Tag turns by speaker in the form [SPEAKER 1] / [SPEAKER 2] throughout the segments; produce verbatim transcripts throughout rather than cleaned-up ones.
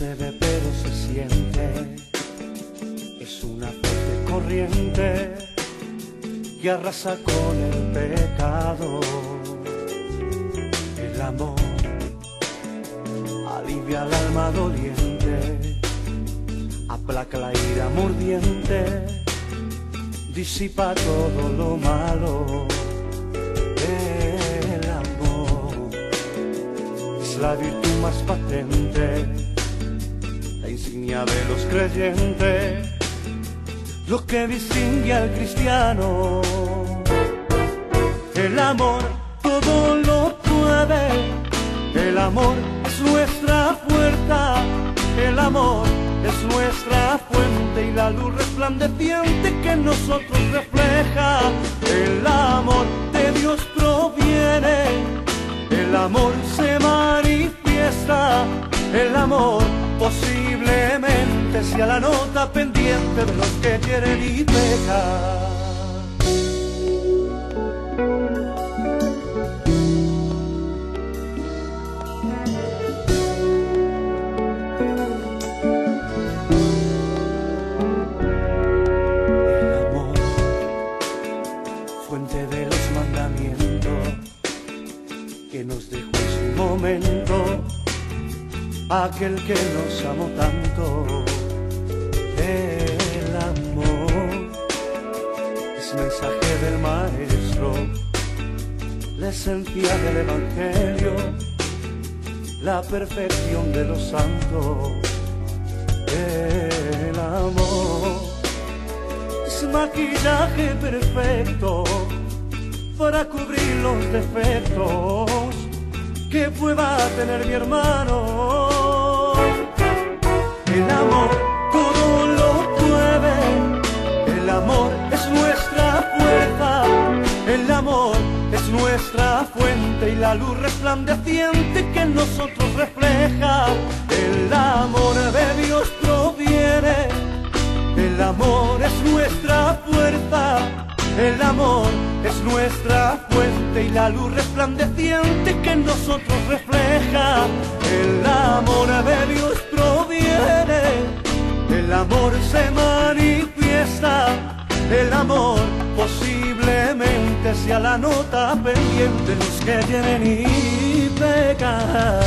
[SPEAKER 1] se ve pero se siente, es una fuerte corriente que arrasa con el pecado. El amor alivia al alma doliente, aplaca la ira mordiente, disipa todo lo malo. El amor es la virtud más patente, la insignia de los creyentes, lo que distingue al cristiano. El amor todo lo puede, el amor es nuestra fuerza, el amor es nuestra fuente y la luz resplandeciente que en nosotros refleja. El amor de Dios proviene, el amor se manifiesta, el amor posiblemente sea la nota pendiente de los que quieren y pecan. Fuente de los mandamientos que nos dejó en su momento aquel que nos amó tanto. El amor es mensaje del Maestro, la esencia del Evangelio, la perfección de los santos. El amor es maquillaje perfecto para cubrir los defectos que pueda tener mi hermano. El amor todo lo puede, el amor es nuestra fuerza, el amor es nuestra fuente y la luz resplandeciente que en nosotros refleja. El amor de Dios proviene, el amor es nuestra fuerza, el amor es nuestra fuente y la luz resplandeciente que en nosotros refleja. El amor de Dios proviene, el amor se manifiesta, el amor posiblemente sea la nota pendiente de los que tienen y pecan.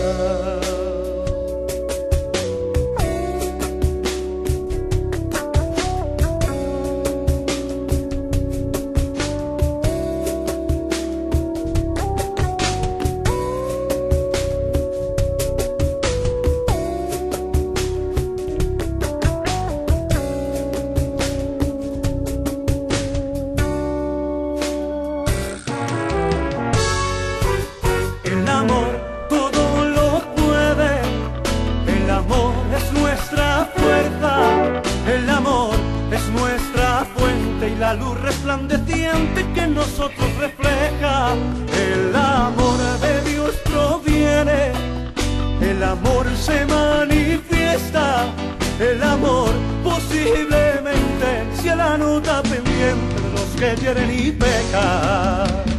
[SPEAKER 1] El amor todo lo puede, el amor es nuestra fuerza, el amor es nuestra fuente y la luz resplandeciente que en nosotros refleja. El amor de Dios proviene, el amor se manifiesta, el amor posiblemente sea la nota pendiente de los que quieren y pecan.